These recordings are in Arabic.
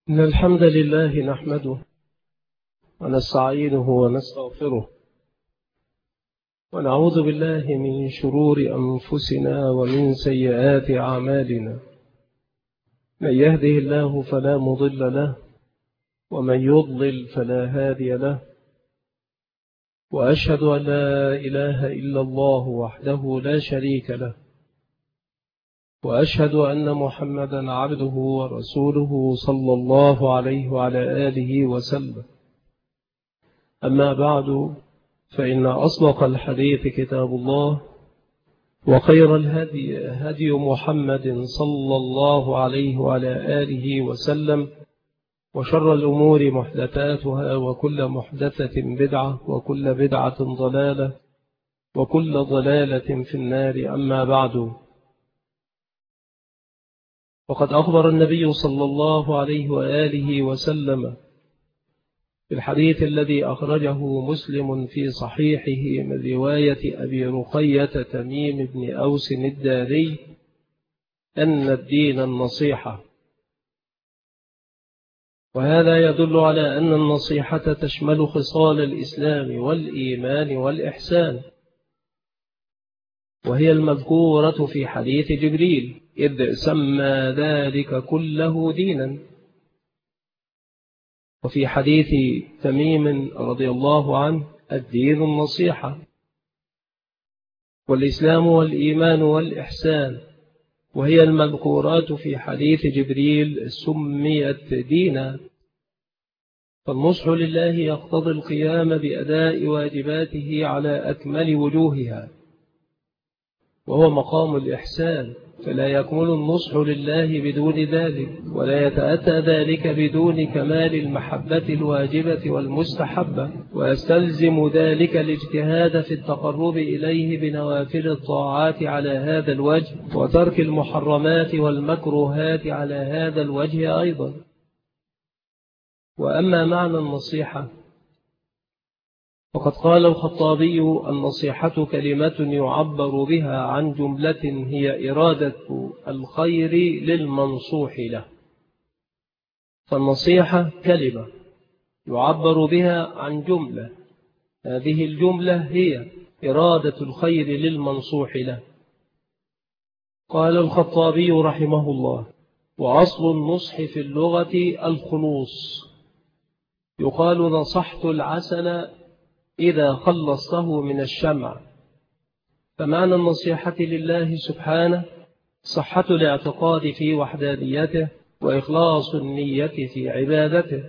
إن الحمد لله نحمده ونستعينه ونستغفره ونعوذ بالله من شرور أنفسنا ومن سيئات أعمالنا. من يهده الله فلا مضل له ومن يضلل فلا هادي له، وأشهد أن لا إله إلا الله وحده لا شريك له، وأشهد أن محمدا عبده ورسوله صلى الله عليه وعلى آله وسلم. أما بعد، فإن أصدق الحديث كتاب الله، وخير الهدي هدي محمد صلى الله عليه وعلى آله وسلم، وشر الأمور محدثاتها، وكل محدثة بدعة، وكل بدعة ضلالة، وكل ضلالة في النار. أما بعد، وقد أخبر النبي صلى الله عليه وآله وسلم في الحديث الذي أخرجه مسلم في صحيحه من رواية أبي رقية تميم بن أوس الداري أن الدين النصيحة. وهذا يدل على أن النصيحة تشمل خصال الإسلام والإيمان والإحسان، وهي المذكورة في حديث جبريل إذ سمى ذلك كله دينا. وفي حديث تميم رضي الله عنه الدين النصيحة، والإسلام والإيمان والإحسان، وهي المذكورات في حديث جبريل سميت دينا. فالنصح لله يقتضي القيام بأداء واجباته على أكمل وجوهها، وهو مقام الإحسان، فلا يكمل النصح لله بدون ذلك، ولا يتأتى ذلك بدون كمال المحبة الواجبة والمستحبة، ويستلزم ذلك الاجتهاد في التقرب إليه بنوافل الطاعات على هذا الوجه، وترك المحرمات والمكروهات على هذا الوجه أيضا. وأما معنى النصيحة فقد قال الخطابي: النصيحة كلمة يعبر بها عن جملة هي إرادة الخير للمنصوح له. فالنصيحة كلمة يعبر بها عن جملة، هذه الجملة هي إرادة الخير للمنصوح له. قال الخطابي رحمه الله: وأصل النصح في اللغة الخلوص. يقال نصحت العسل إذا خلصته من الشمع. فمعنى النصيحة لله سبحانه صحة الاعتقاد في وحدانيته وإخلاص النية في عبادته.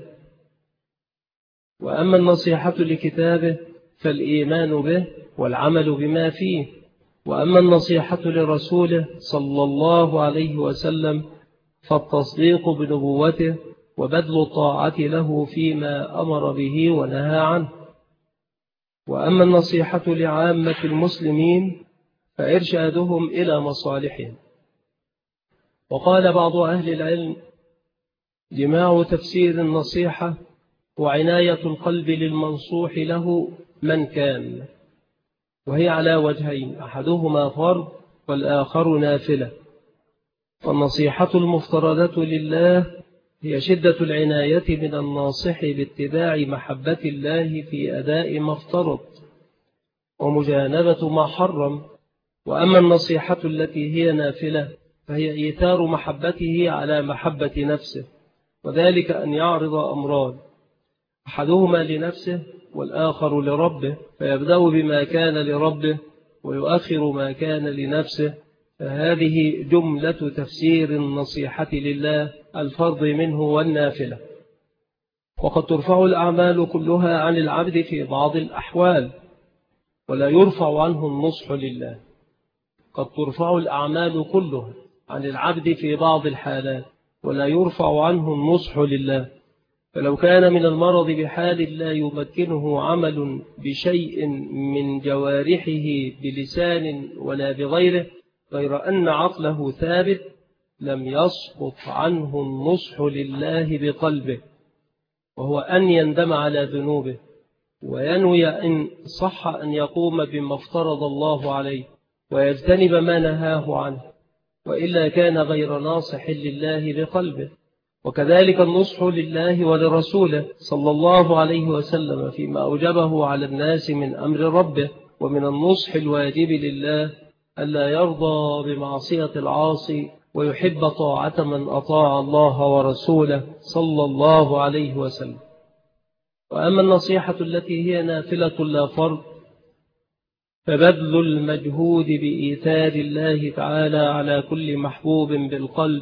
وأما النصيحة لكتابه فالإيمان به والعمل بما فيه. وأما النصيحة لرسوله صلى الله عليه وسلم فالتصديق بنبوته وبذل الطاعة له فيما أمر به ونهى عنه. وأما النصيحة لعامة المسلمين فإرشادهم إلى مصالحهم. وقال بعض أهل العلم: جماع تفسير النصيحة وعناية القلب للمنصوح له من كان، وهي على وجهين: أحدهما فرض والآخر نافلة. فالنصيحة المفترضة لله هي شدة العناية من الناصح باتباع محبة الله في أداء ما افترض ومجانبة ما حرم. وأما النصيحة التي هي نافلة فهي إيثار محبته على محبة نفسه، وذلك أن يعرض أمران: أحدهما لنفسه والآخر لربه، فيبدأ بما كان لربه ويؤخر ما كان لنفسه. فهذه جملة تفسير النصيحة لله، الفرض منه والنافلة. وقد ترفع الأعمال كلها عن العبد في بعض الأحوال ولا يرفع عنه النصح لله. قد ترفع الأعمال كلها عن العبد في بعض الحالات ولا يرفع عنه النصح لله. فلو كان من المرض بحال لا يمكنه عمل بشيء من جوارحه بلسان ولا بغيره غير أن عقله ثابت، لم يسقط عنه النصح لله بقلبه، وهو أن يندم على ذنوبه وينوي إن صح أن يقوم بما افترض الله عليه ويجتنب ما نهاه عنه، وإلا كان غير ناصح لله بقلبه. وكذلك النصح لله ولرسوله صلى الله عليه وسلم فيما أوجبه على الناس من أمر ربه. ومن النصح الواجب لله ألا يرضى بمعصية العاصي ويحب طاعة من أطاع الله ورسوله صلى الله عليه وسلم. وأما النصيحة التي هي نافلة لا فرض فبذل المجهود بإيثار الله تعالى على كل محبوب بالقلب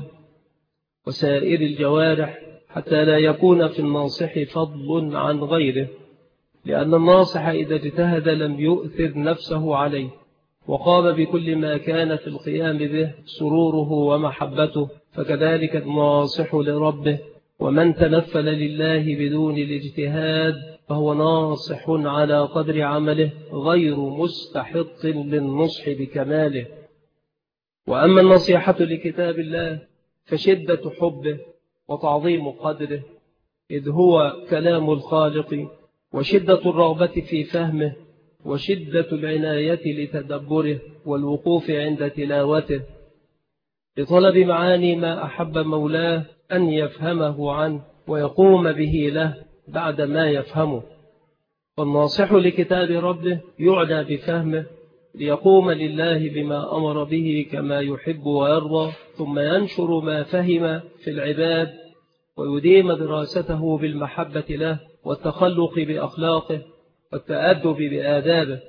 وسائر الجوارح حتى لا يكون في الناصح فضل عن غيره، لأن الناصح إذا اجتهد لم يؤثر نفسه عليه وقام بكل ما كان في القيام به سروره ومحبته، فكذلك الناصح لربه. ومن تنفل لله بدون الاجتهاد فهو ناصح على قدر عمله غير مستحق للنصح بكماله. وأما النصيحة لكتاب الله فشدة حبه وتعظيم قدره، إذ هو كلام الخالق، وشدة الرغبة في فهمه، وشدة العناية لتدبره والوقوف عند تلاوته، لطلب معاني ما أحب مولاه أن يفهمه عنه ويقوم به له بعد ما يفهمه. والناصح لكتاب ربه يعنى بفهمه ليقوم لله بما أمر به كما يحب ويرضى، ثم ينشر ما فهم في العباد ويديم دراسته بالمحبة له والتخلق بأخلاقه والتأدب بآدابه.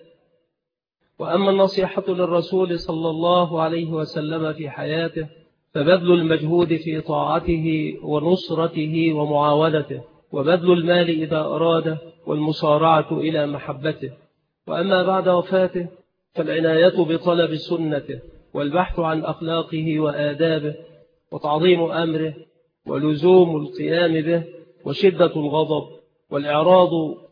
وأما النصيحة للرسول صلى الله عليه وسلم في حياته فبذل المجهود في طاعته ونصرته ومعاونته، وبذل المال إذا أراده، والمسارعة إلى محبته. وأما بعد وفاته فالعناية بطلب سنته والبحث عن أخلاقه وآدابه وتعظيم أمره ولزوم القيام به، وشدة الغضب والإعراض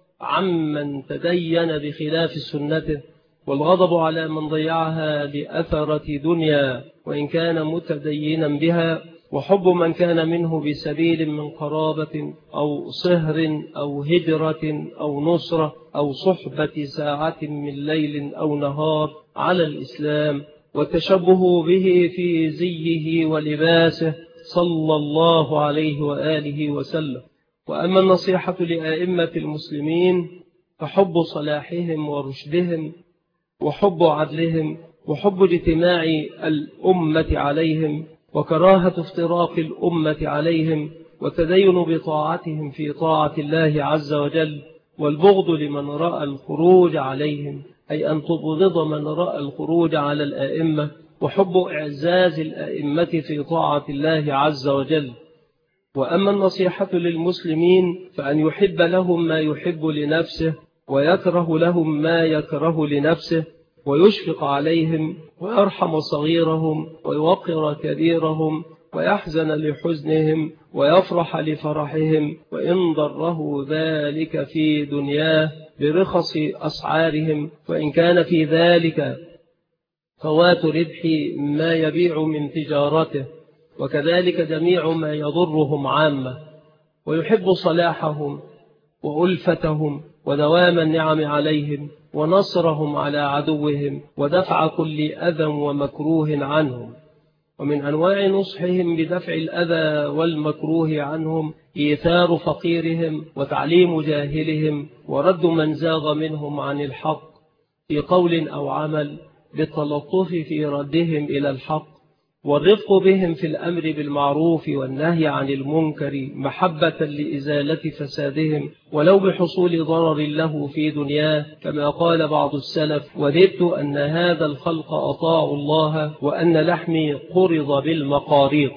عمن تدين بخلاف سنته، والغضب على من ضيعها لأثرة دنيا وإن كان متدينا بها، وحب من كان منه بسبيل من قرابة أو صهر أو هجرة أو نصرة أو صحبة ساعة من ليل أو نهار على الإسلام، والتشبه به في زيه ولباسه صلى الله عليه وآله وسلم. وأما النصيحة لأئمة المسلمين فحب صلاحهم ورشدهم وحب عدلهم وحب اجتماع الأمة عليهم وكراهة افتراق الأمة عليهم والتدين بطاعتهم في طاعة الله عز وجل، والبغض لمن رأى الخروج عليهم، أي أن تبغض من رأى الخروج على الآئمة، وحب إعزاز الآئمة في طاعة الله عز وجل. وأما النصيحة للمسلمين فأن يحب لهم ما يحب لنفسه ويكره لهم ما يكره لنفسه، ويشفق عليهم ويرحم صغيرهم ويوقر كبيرهم ويحزن لحزنهم ويفرح لفرحهم، وإن ضره ذلك في دنياه برخص أسعارهم، وإن كان في ذلك فوات ربح ما يبيع من تجارته، وكذلك جميع ما يضرهم عامة. ويحب صلاحهم وألفتهم ودوام النعم عليهم ونصرهم على عدوهم ودفع كل أذى ومكروه عنهم. ومن أنواع نصحهم بدفع الأذى والمكروه عنهم إيثار فقيرهم وتعليم جاهلهم ورد من زاغ منهم عن الحق في قول أو عمل بالتلطف في ردهم إلى الحق، والرفق بهم في الأمر بالمعروف والنهي عن المنكر محبة لإزالة فسادهم ولو بحصول ضرر له في دنياه، كما قال بعض السلف: وددت أن هذا الخلق أطاعوا الله وأن لحمي قرض بالمقاريض.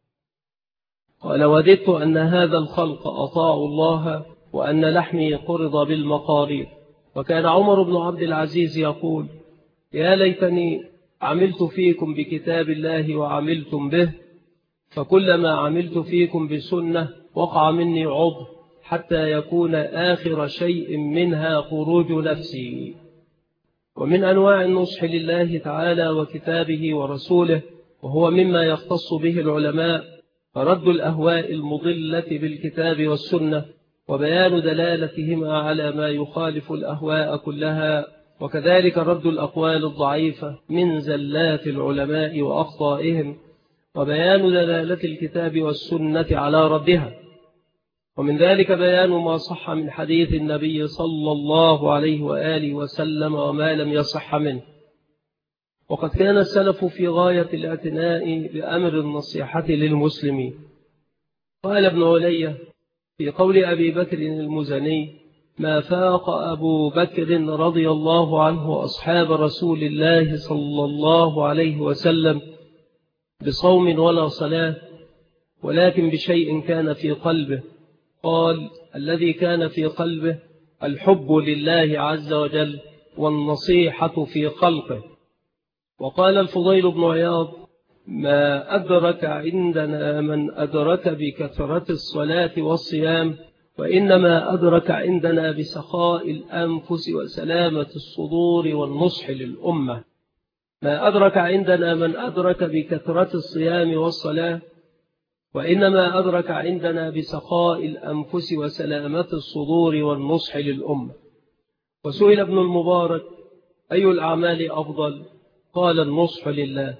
قال: وددت أن هذا الخلق أطاعوا الله وأن لحمي قرض بالمقاريض. وكان عمر بن عبد العزيز يقول: يا ليتني عملت فيكم بكتاب الله وعملتم به، فكلما عملت فيكم بسنة وقع مني عضو حتى يكون آخر شيء منها خروج نفسي. ومن أنواع النصح لله تعالى وكتابه ورسوله، وهو مما يختص به العلماء، رد الأهواء المضلة بالكتاب والسنة وبيان دلالتهما على ما يخالف الأهواء كلها، وكذلك رد الأقوال الضعيفة من زلات العلماء وأخطائهم، وبيان دلالة الكتاب والسنة على ردها. ومن ذلك بيان ما صح من حديث النبي صلى الله عليه وآله وسلم وما لم يصح منه. وقد كان السلف في غاية الاعتناء بأمر النصيحة للمسلمين. قال ابن علي في قول أبي بكر المزني: ما فاق أبو بكر رضي الله عنه أصحاب رسول الله صلى الله عليه وسلم بصوم ولا صلاة، ولكن بشيء كان في قلبه. قال: الذي كان في قلبه الحب لله عز وجل والنصيحة في خلقه. وقال الفضيل بن عياض: ما أدرك عندنا من أدرك بكثرة الصلاة والصيام، وإنما أدرك عندنا بسخاء الأنفس وسلامة الصدور والنصح للأمة. ما أدرك عندنا من أدرك بكثرة الصيام والصلاة، وإنما أدرك عندنا بسخاء الأنفس وسلامة الصدور والنصح للأمة. وسئل ابن المبارك: أي الأعمال أفضل؟ قال: النصح لله.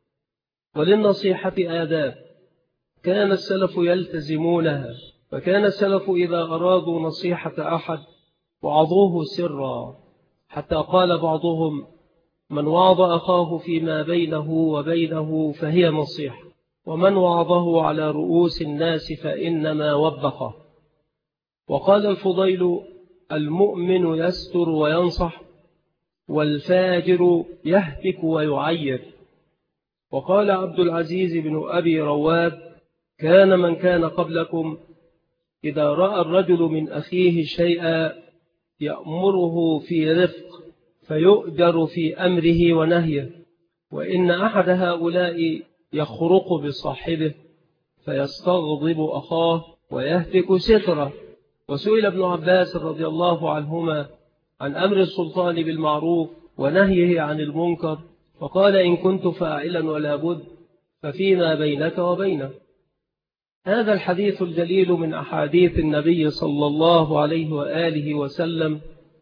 وللنصيحة آداب كان السلف يلتزمونها، فكان السلف إذا أرادوا نصيحة أحد وعظوه سرا، حتى قال بعضهم: من وعظ أخاه فيما بينه وبينه فهي نصيحة، ومن وعظه على رؤوس الناس فإنما وبخه. وقال الفضيل: المؤمن يستر وينصح، والفاجر يهتك ويعير. وقال عبد العزيز بن أبي رواد: كان من كان قبلكم إذا رأى الرجل من أخيه شيئا يأمره في رفق فيؤجر في أمره ونهيه، وإن أحد هؤلاء يخرق بصاحبه فيستغضب أخاه ويهتك ستره. وسئل ابن عباس رضي الله عنهما عن أمر السلطان بالمعروف ونهيه عن المنكر، فقال: إن كنت فاعلا ولا بد ففيما بينك وبينه. هذا الحديث الجليل من أحاديث النبي صلى الله عليه وآله وسلم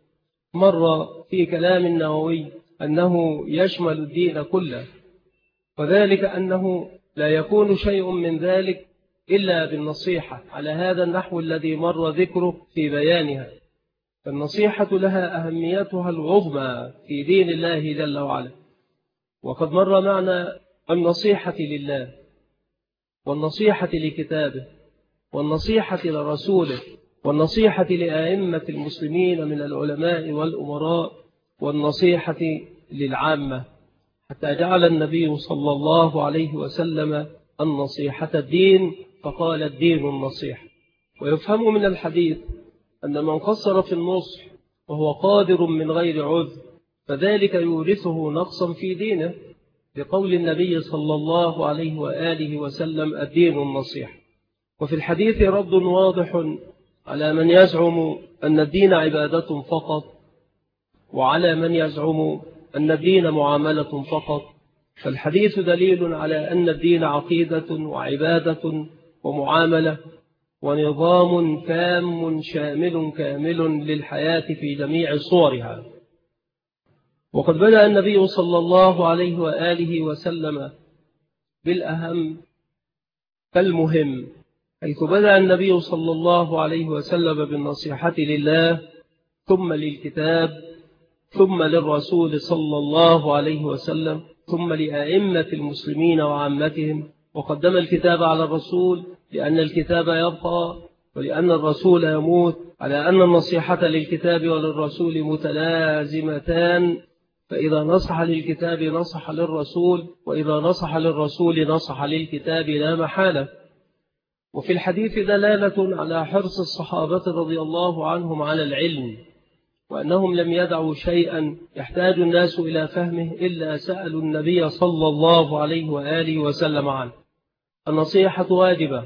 مر في كلام النووي أنه يشمل الدين كله، وذلك أنه لا يكون شيء من ذلك إلا بالنصيحة على هذا النحو الذي مر ذكره في بيانها. فالنصيحة لها أهميتها العظمى في دين الله جل وعلا. وقد مر معنى النصيحة لله، والنصيحة لكتابه، والنصيحة لرسوله، والنصيحة لأئمة المسلمين من العلماء والأمراء، والنصيحة للعامة، حتى جعل النبي صلى الله عليه وسلم النصيحة الدين، فقال: الدين النصيحة. ويفهم من الحديث أن من قصر في النصح وهو قادر من غير عذر فذلك يورثه نقصا في دينه، بقول النبي صلى الله عليه وآله وسلم: الدين النصيحة. وفي الحديث رد واضح على من يزعم أن الدين عبادة فقط، وعلى من يزعم أن الدين معاملة فقط. فالحديث دليل على أن الدين عقيدة وعبادة ومعاملة ونظام تام شامل كامل للحياة في جميع صورها. وقد بدأ النبي صلى الله عليه وآله وسلم بالأهم فالمهم، حيث بدأ النبي صلى الله عليه وسلم بالنصيحة لله، ثم للكتاب، ثم للرسول صلى الله عليه وسلم، ثم لأئمة المسلمين وعامتهم. وقدم الكتاب على الرسول لأن الكتاب يبقى ولأن الرسول يموت، على أن النصيحة للكتاب وللرسول متلازمتان، فإذا نصح للكتاب نصح للرسول، وإذا نصح للرسول نصح للكتاب لا محالة. وفي الحديث دلالة على حرص الصحابة رضي الله عنهم على العلم، وأنهم لم يدعوا شيئا يحتاج الناس إلى فهمه إلا سألوا النبي صلى الله عليه وآله وسلم عنه. النصيحة واجبة،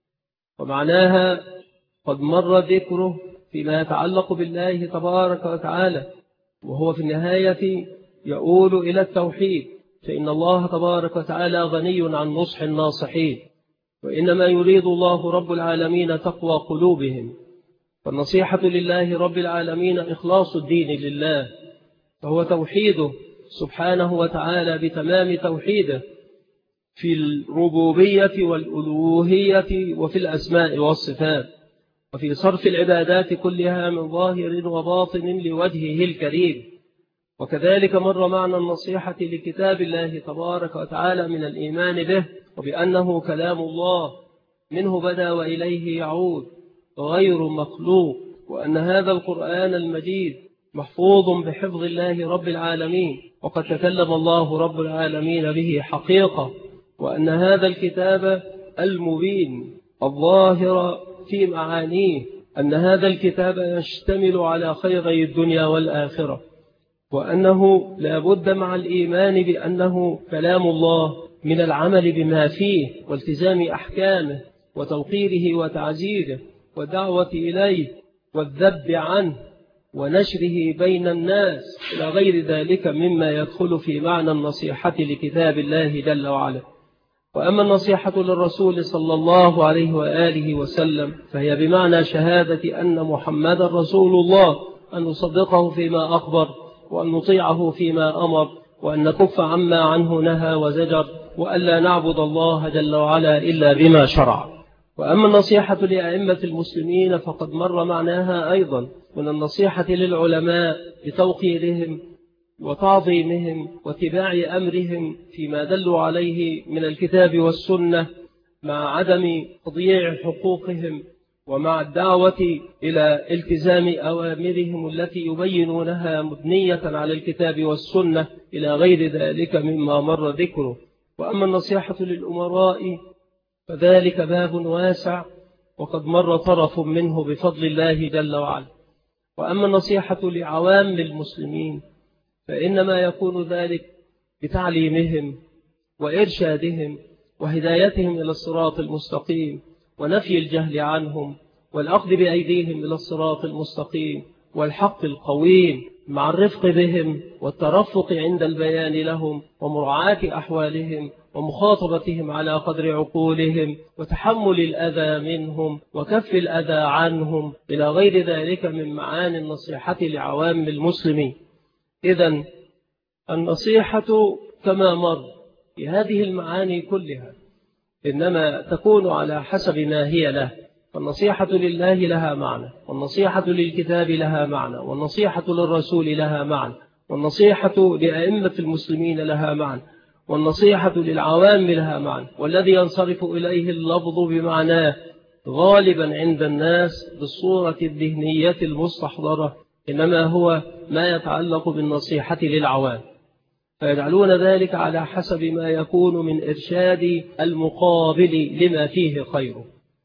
ومعناها قد مر ذكره فيما يتعلق بالله تبارك وتعالى، وهو في النهاية يؤول إلى التوحيد، فإن الله تبارك وتعالى غني عن نصح الناصحين، وإنما يريد الله رب العالمين تقوى قلوبهم. فالنصيحة لله رب العالمين إخلاص الدين لله، فهو توحيده سبحانه وتعالى بتمام توحيده، في الربوبية والألوهية وفي الأسماء والصفات، وفي صرف العبادات كلها من ظاهر وباطن لوجهه الكريم. وكذلك مر معنى النصيحة لكتاب الله تبارك وتعالى من الإيمان به، وبأنه كلام الله منه بدأ وإليه يعود غير مخلوق، وأن هذا القرآن المجيد محفوظ بحفظ الله رب العالمين، وقد تكلم الله رب العالمين به حقيقة، وأن هذا الكتاب المبين الظاهر في معانيه، أن هذا الكتاب يشتمل على خيري الدنيا والآخرة، وأنه لا بد مع الإيمان بأنه كلام الله من العمل بما فيه والتزام أحكامه وتوقيره وتعزيره والدعوة إليه والذب عنه ونشره بين الناس إلى غير ذلك مما يدخل في معنى النصيحة لكتاب الله جل وعلا. وأما النصيحة للرسول صلى الله عليه وآله وسلم فهي بمعنى شهادة أن محمد رسول الله، أن نصدقه فيما أخبر، وأن نطيعه فيما أمر، وأن نكف عما عنه نهى وزجر، وأن لا نعبد الله جل وعلا إلا بما شرع. وأما النصيحة لأئمة المسلمين فقد مر معناها أيضا من النصيحة للعلماء بتوقيرهم وتعظيمهم واتباع أمرهم فيما دلوا عليه من الكتاب والسنة، مع عدم تضييع حقوقهم، ومع الدعوة إلى التزام أوامرهم التي يبينونها مبنية على الكتاب والسنة إلى غير ذلك مما مر ذكره. وأما النصيحة للأمراء فذلك باب واسع، وقد مر طرف منه بفضل الله جل وعلا. وأما النصيحة لعوام المسلمين فإنما يكون ذلك بتعليمهم وإرشادهم وهدايتهم إلى الصراط المستقيم، ونفي الجهل عنهم، والأخذ بأيديهم إلى الصراط المستقيم والحق القويم، مع الرفق بهم والترفق عند البيان لهم، ومراعاة أحوالهم، ومخاطبتهم على قدر عقولهم، وتحمل الأذى منهم، وكف الأذى عنهم، إلى غير ذلك من معاني النصيحة لعوام المسلمين. إذن النصيحة كما مر في هذه المعاني كلها إنما تكون على حسب ما هي له. فالنصيحة لله لها معنى، والنصيحة للكتاب لها معنى، والنصيحة للرسول لها معنى، والنصيحة لأئمة المسلمين لها معنى، والنصيحة للعوام لها معنى. والذي ينصرف إليه اللفظ بمعناه غالبا عند الناس بالصورة الذهنية المستحضرة إنما هو ما يتعلق بالنصيحة للعوام، فيجعلون ذلك على حسب ما يكون من إرشاد المقابل لما فيه خيره،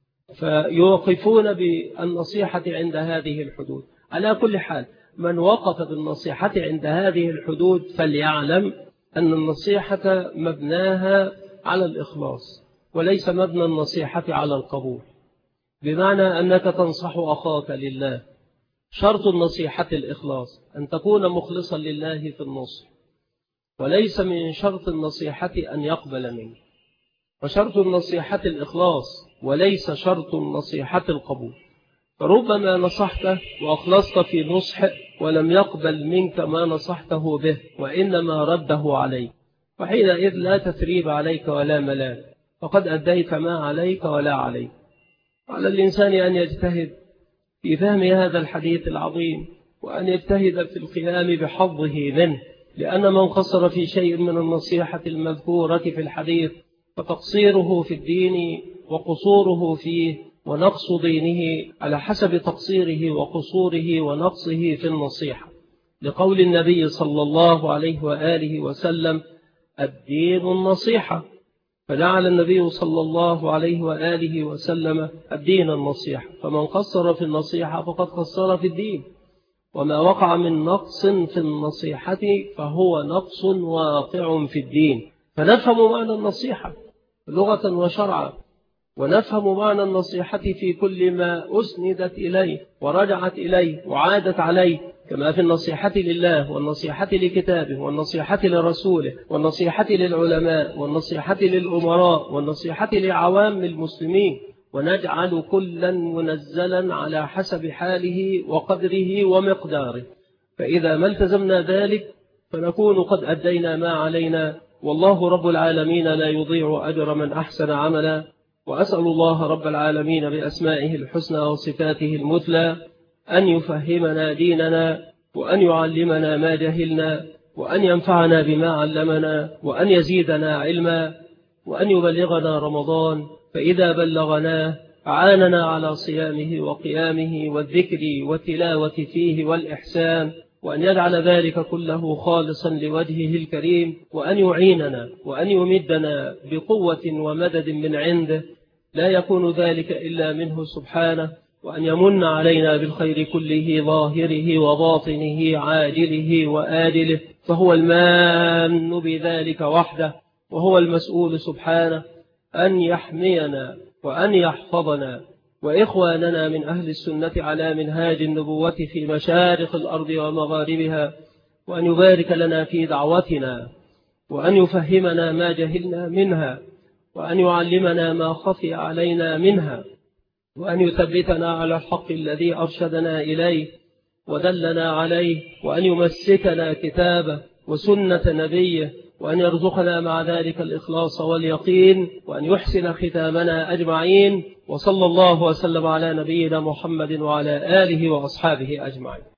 فيوقفون بالنصيحة عند هذه الحدود. على كل حال من وقف بالنصيحة عند هذه الحدود فليعلم أن النصيحة مبناها على الإخلاص، وليس مبنى النصيحة على القبول، بمعنى أنك تنصح أخاك لله. شرط النصيحة الإخلاص، أن تكون مخلصا لله في النصح، وليس من شرط النصيحة أن يقبل منك. وشرط النصيحة الإخلاص، وليس شرط النصيحة القبول. فربما نصحته وأخلصت في نصحه ولم يقبل منك ما نصحته به، وإنما رده عليك، وحينئذ لا تثريب عليك ولا ملام، فقد أديت ما عليك ولا عليك. على الإنسان أن يجتهد في فهم هذا الحديث العظيم، وأن يجتهد في القيام بحظه منه، لأن من قصر في شيء من النصيحة المذكورة في الحديث فتقصيره في الدين وقصوره فيه ونقص دينه على حسب تقصيره وقصوره ونقصه في النصيحة، لقول النبي صلى الله عليه وآله وسلم: الدين النصيحة. فجعل النبي صلى الله عليه وآله وسلم الدين النصيحة، فمن قصر في النصيحة فقد قصر في الدين، وما وقع من نقص في النصيحة فهو نقص واقع في الدين. فنفهم معنى النصيحة لغة وشرعا، ونفهم معنى النصيحة في كل ما أسندت إليه ورجعت إليه وعادت عليه، كما في النصيحة لله، والنصيحة لكتابه، والنصيحة لرسوله، والنصيحة للعلماء، والنصيحة للأمراء، والنصيحة لعوام المسلمين، ونجعل كلا منزلا على حسب حاله وقدره ومقداره. فإذا ما التزمنا ذلك فنكون قد أدينا ما علينا والله رب العالمين لا يضيع أجر من أحسن عملا. وأسأل الله رب العالمين بأسمائه الحسنى وصفاته المثلى أن يفهمنا ديننا، وأن يعلمنا ما جهلنا، وأن ينفعنا بما علمنا، وأن يزيدنا علما، وأن يبلغنا رمضان فإذا بلغناه أعاننا على صيامه وقيامه والذكر والتلاوة فيه والإحسان، وأن يجعل ذلك كله خالصا لوجهه الكريم، وأن يعيننا وأن يمدنا بقوة ومدد من عنده لا يكون ذلك إلا منه سبحانه، وأن يمن علينا بالخير كله ظاهره وباطنه عاجله وآجله، فهو المان بذلك وحده، وهو المسؤول سبحانه أن يحمينا وأن يحفظنا وإخواننا من أهل السنة على منهاج النبوة في مشارق الأرض ومغاربها، وأن يبارك لنا في دعوتنا، وأن يفهمنا ما جهلنا منها، وأن يعلمنا ما خفي علينا منها، وأن يثبتنا على الحق الذي أرشدنا إليه ودلنا عليه، وأن يمسكنا كتابه وسنة نبيه، وأن يرزقنا مع ذلك الإخلاص واليقين، وأن يحسن ختامنا أجمعين. وصلى الله وسلم على نبينا محمد وعلى آله وأصحابه أجمعين.